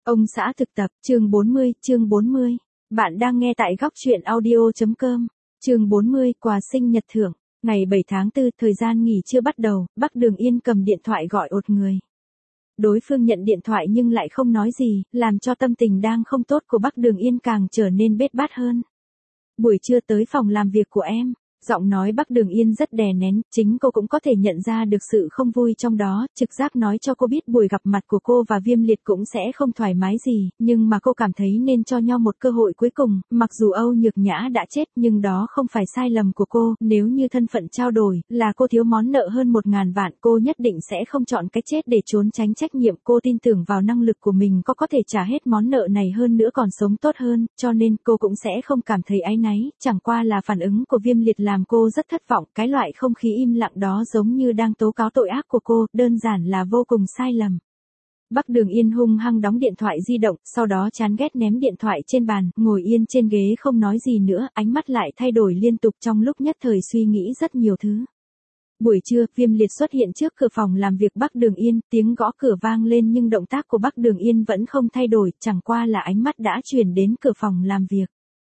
Ông xã thực tập, chương 40. Bạn đang nghe tại góc truyện audio.com. Chương 40, quà sinh nhật thưởng. Ngày 7 tháng 4, thời gian nghỉ chưa bắt đầu, Bắc Đường Yên cầm điện thoại gọi ột người. Đối phương nhận điện thoại nhưng lại không nói gì, làm cho tâm tình đang không tốt của Bắc Đường Yên càng trở nên bết bát hơn. Buổi trưa tới phòng làm việc của em. Giọng nói Bắc Đường Yên rất đè nén, chính cô cũng có thể nhận ra được sự không vui trong đó, trực giác nói cho cô biết buổi gặp mặt của cô và Viêm Liệt cũng sẽ không thoải mái gì, nhưng mà cô cảm thấy nên cho nhau một cơ hội cuối cùng, mặc dù Âu Nhược Nhã đã chết nhưng đó không phải sai lầm của cô, nếu như thân phận trao đổi, là cô thiếu món nợ hơn 1.000 vạn, cô nhất định sẽ không chọn cái chết để trốn tránh trách nhiệm, cô tin tưởng vào năng lực của mình có thể trả hết món nợ này hơn nữa còn sống tốt hơn, cho nên cô cũng sẽ không cảm thấy áy náy, chẳng qua là phản ứng của Viêm Liệt làm cô rất thất vọng, cái loại không khí im lặng đó giống như đang tố cáo tội ác của cô, đơn giản là vô cùng sai lầm. Bắc Đường Yên hung hăng đóng điện thoại di động, sau đó chán ghét ném điện thoại trên bàn, ngồi yên trên ghế không nói gì nữa, ánh mắt lại thay đổi liên tục trong lúc nhất thời suy nghĩ rất nhiều thứ. Buổi trưa, Viêm Liệt xuất hiện trước cửa phòng làm việc Bắc Đường Yên, tiếng gõ cửa vang lên nhưng động tác của Bắc Đường Yên vẫn không thay đổi, chẳng qua là ánh mắt đã chuyển đến cửa phòng làm việc.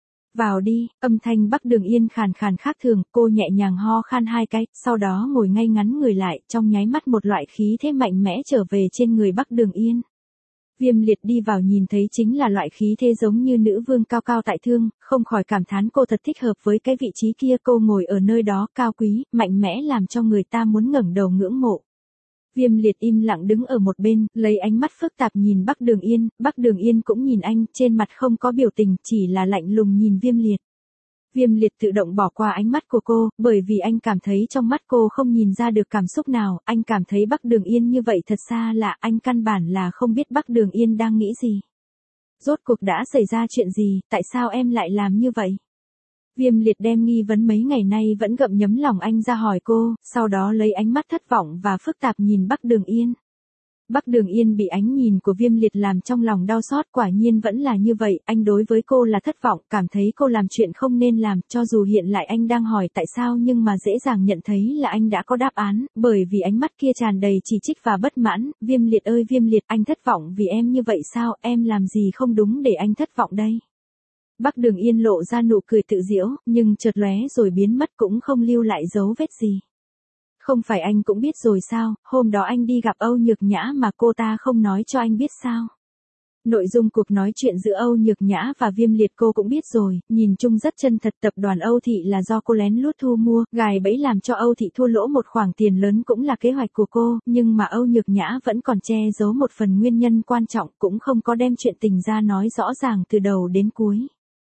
Vào đi, âm thanh Bắc Đường Yên khàn khàn khác thường, cô nhẹ nhàng ho khan 2 cái, sau đó ngồi ngay ngắn người lại, trong nháy mắt một loại khí thế mạnh mẽ trở về trên người Bắc Đường Yên. Viêm Liệt đi vào nhìn thấy chính là loại khí thế giống như nữ vương cao cao tại thượng, không khỏi cảm thán cô thật thích hợp với cái vị trí kia, cô ngồi ở nơi đó cao quý, mạnh mẽ làm cho người ta muốn ngẩng đầu ngưỡng mộ. Viêm Liệt im lặng đứng ở một bên, lấy ánh mắt phức tạp nhìn Bắc Đường Yên cũng nhìn anh, trên mặt không có biểu tình, chỉ là lạnh lùng nhìn Viêm Liệt. Viêm Liệt tự động bỏ qua ánh mắt của cô, bởi vì anh cảm thấy trong mắt cô không nhìn ra được cảm xúc nào, anh cảm thấy Bắc Đường Yên như vậy thật xa lạ, anh căn bản là không biết Bắc Đường Yên đang nghĩ gì. Rốt cuộc đã xảy ra chuyện gì, tại sao em lại làm như vậy? Viêm Liệt đem nghi vấn mấy ngày nay vẫn gặm nhấm lòng anh ra hỏi cô, sau đó lấy ánh mắt thất vọng và phức tạp nhìn Bắc Đường Yên. Bắc Đường Yên bị ánh nhìn của Viêm Liệt làm trong lòng đau xót, quả nhiên vẫn là như vậy, anh đối với cô là thất vọng, cảm thấy cô làm chuyện không nên làm, cho dù hiện lại anh đang hỏi tại sao nhưng mà dễ dàng nhận thấy là anh đã có đáp án, bởi vì ánh mắt kia tràn đầy chỉ trích và bất mãn. Viêm Liệt ơi Viêm Liệt, anh thất vọng vì em như vậy sao, em làm gì không đúng để anh thất vọng đây? Bắc Đường Yên lộ ra nụ cười tự giễu, nhưng chợt lóe rồi biến mất cũng không lưu lại dấu vết gì. Không phải anh cũng biết rồi sao, hôm đó anh đi gặp Âu Nhược Nhã mà cô ta không nói cho anh biết sao? Nội dung cuộc nói chuyện giữa Âu Nhược Nhã và Viêm Liệt cô cũng biết rồi, nhìn chung rất chân thật, tập đoàn Âu Thị là do cô lén lút thu mua, gài bẫy làm cho Âu Thị thua lỗ một khoản tiền lớn cũng là kế hoạch của cô, nhưng mà Âu Nhược Nhã vẫn còn che giấu một phần nguyên nhân quan trọng, cũng không có đem chuyện tình ra nói rõ ràng từ đầu đến cuối.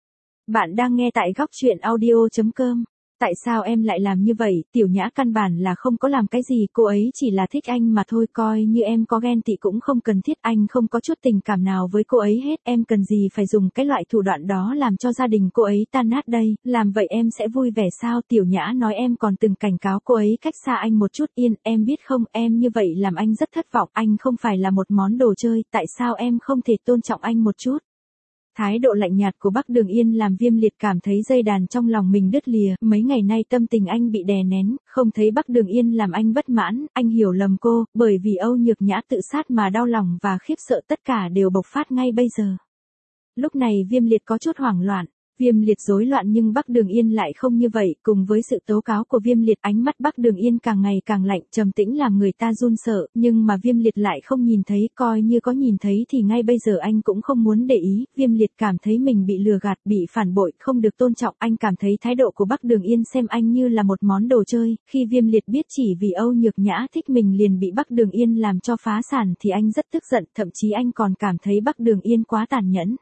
Bạn đang nghe tại góc truyện audio.com. Tại sao em lại làm như vậy, Tiểu Nhã căn bản là không có làm cái gì, cô ấy chỉ là thích anh mà thôi, coi như em có ghen tị cũng không cần thiết, anh không có chút tình cảm nào với cô ấy hết, em cần gì phải dùng cái loại thủ đoạn đó làm cho gia đình cô ấy tan nát đây, làm vậy em sẽ vui vẻ sao? Tiểu Nhã nói em còn từng cảnh cáo cô ấy cách xa anh một chút, Yên, em biết không, em như vậy làm anh rất thất vọng, anh không phải là một món đồ chơi, tại sao em không thể tôn trọng anh một chút? Thái độ lạnh nhạt của Bắc Đường Yên làm Viêm Liệt cảm thấy dây đàn trong lòng mình đứt lìa, mấy ngày nay tâm tình anh bị đè nén, không thấy Bắc Đường Yên làm anh bất mãn, anh hiểu lầm cô, bởi vì Âu Nhược Nhã tự sát mà đau lòng và khiếp sợ tất cả đều bộc phát ngay bây giờ. Lúc này Viêm Liệt có chút hoảng loạn. Viêm Liệt rối loạn nhưng Bắc Đường Yên lại không như vậy, cùng với sự tố cáo của Viêm Liệt, ánh mắt Bắc Đường Yên càng ngày càng lạnh, trầm tĩnh làm người ta run sợ, nhưng mà Viêm Liệt lại không nhìn thấy, coi như có nhìn thấy thì ngay bây giờ anh cũng không muốn để ý. Viêm Liệt cảm thấy mình bị lừa gạt, bị phản bội, không được tôn trọng, anh cảm thấy thái độ của Bắc Đường Yên xem anh như là một món đồ chơi, khi Viêm Liệt biết chỉ vì Âu Nhược Nhã thích mình liền bị Bắc Đường Yên làm cho phá sản thì anh rất tức giận, thậm chí anh còn cảm thấy Bắc Đường Yên quá tàn nhẫn.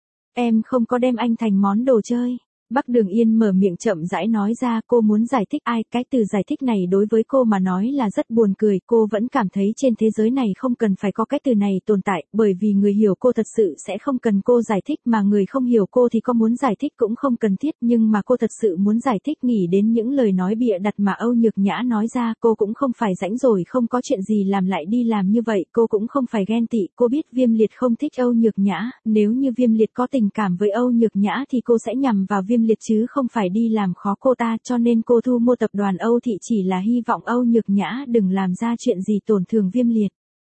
Em không có đem anh thành món đồ chơi. Bắc Đường Yên mở miệng chậm rãi nói ra, cô muốn giải thích ai, cái từ giải thích này đối với cô mà nói là rất buồn cười, cô vẫn cảm thấy trên thế giới này không cần phải có cái từ này tồn tại, bởi vì người hiểu cô thật sự sẽ không cần cô giải thích, mà người không hiểu cô thì có muốn giải thích cũng không cần thiết, nhưng mà cô thật sự muốn giải thích, nghĩ đến những lời nói bịa đặt mà Âu Nhược Nhã nói ra, cô cũng không phải rảnh rồi không có chuyện gì làm lại đi làm như vậy, cô cũng không phải ghen tị, cô biết Viêm Liệt không thích Âu Nhược Nhã, nếu như Viêm Liệt có tình cảm với Âu Nhược Nhã thì cô sẽ nhằm vào Viêm Liệt chứ không phải đi làm khó cô ta, cho nên cô thu mua tập đoàn Âu Thị chỉ là hy vọng Âu Nhược Nhã đừng làm ra chuyện gì tổn thương Viêm Liệt.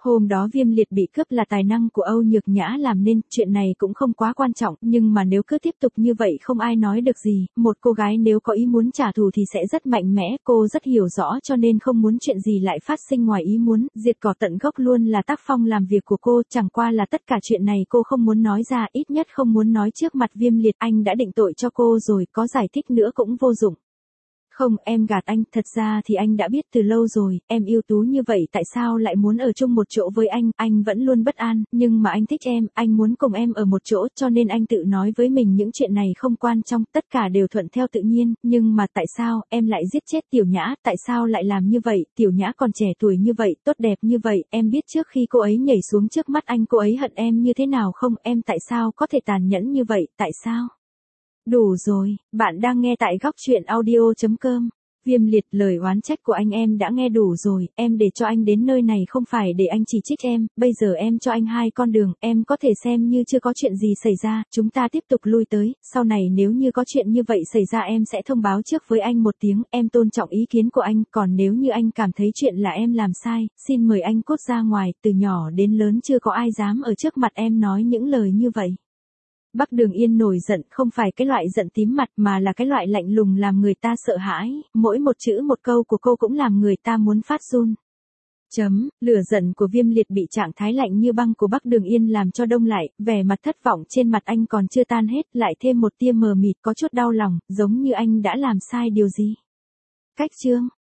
Hôm đó Viêm Liệt bị cướp là tài năng của Âu Nhược Nhã làm nên, chuyện này cũng không quá quan trọng, nhưng mà nếu cứ tiếp tục như vậy không ai nói được gì, một cô gái nếu có ý muốn trả thù thì sẽ rất mạnh mẽ, cô rất hiểu rõ cho nên không muốn chuyện gì lại phát sinh ngoài ý muốn, diệt cỏ tận gốc luôn là tác phong làm việc của cô, chẳng qua là tất cả chuyện này cô không muốn nói ra, ít nhất không muốn nói trước mặt Viêm Liệt, anh đã định tội cho cô rồi, có giải thích nữa cũng vô dụng. Không, em gạt anh, thật ra thì anh đã biết từ lâu rồi, em ưu tú như vậy tại sao lại muốn ở chung một chỗ với anh vẫn luôn bất an, nhưng mà anh thích em, anh muốn cùng em ở một chỗ cho nên anh tự nói với mình những chuyện này không quan trọng, tất cả đều thuận theo tự nhiên, nhưng mà tại sao, em lại giết chết Tiểu Nhã, tại sao lại làm như vậy, Tiểu Nhã còn trẻ tuổi như vậy, tốt đẹp như vậy, em biết trước khi cô ấy nhảy xuống trước mắt anh cô ấy hận em như thế nào không, em tại sao có thể tàn nhẫn như vậy, tại sao? Đủ rồi, bạn đang nghe tại góc chuyện audio.com. Viêm Liệt, lời oán trách của anh em đã nghe đủ rồi, em để cho anh đến nơi này không phải để anh chỉ trích em, bây giờ em cho anh hai con đường, em có thể xem như chưa có chuyện gì xảy ra, chúng ta tiếp tục lui tới, sau này nếu như có chuyện như vậy xảy ra em sẽ thông báo trước với anh một tiếng, em tôn trọng ý kiến của anh, còn nếu như anh cảm thấy chuyện là em làm sai, xin mời anh cút ra ngoài, từ nhỏ đến lớn chưa có ai dám ở trước mặt em nói những lời như vậy. Bắc Đường Yên nổi giận, không phải cái loại giận tím mặt mà là cái loại lạnh lùng làm người ta sợ hãi, mỗi một chữ một câu của cô cũng làm người ta muốn phát run. Lửa giận của Viêm Liệt bị trạng thái lạnh như băng của Bắc Đường Yên làm cho đông lại, vẻ mặt thất vọng trên mặt anh còn chưa tan hết, lại thêm một tia mờ mịt có chút đau lòng, giống như anh đã làm sai điều gì. Cách chương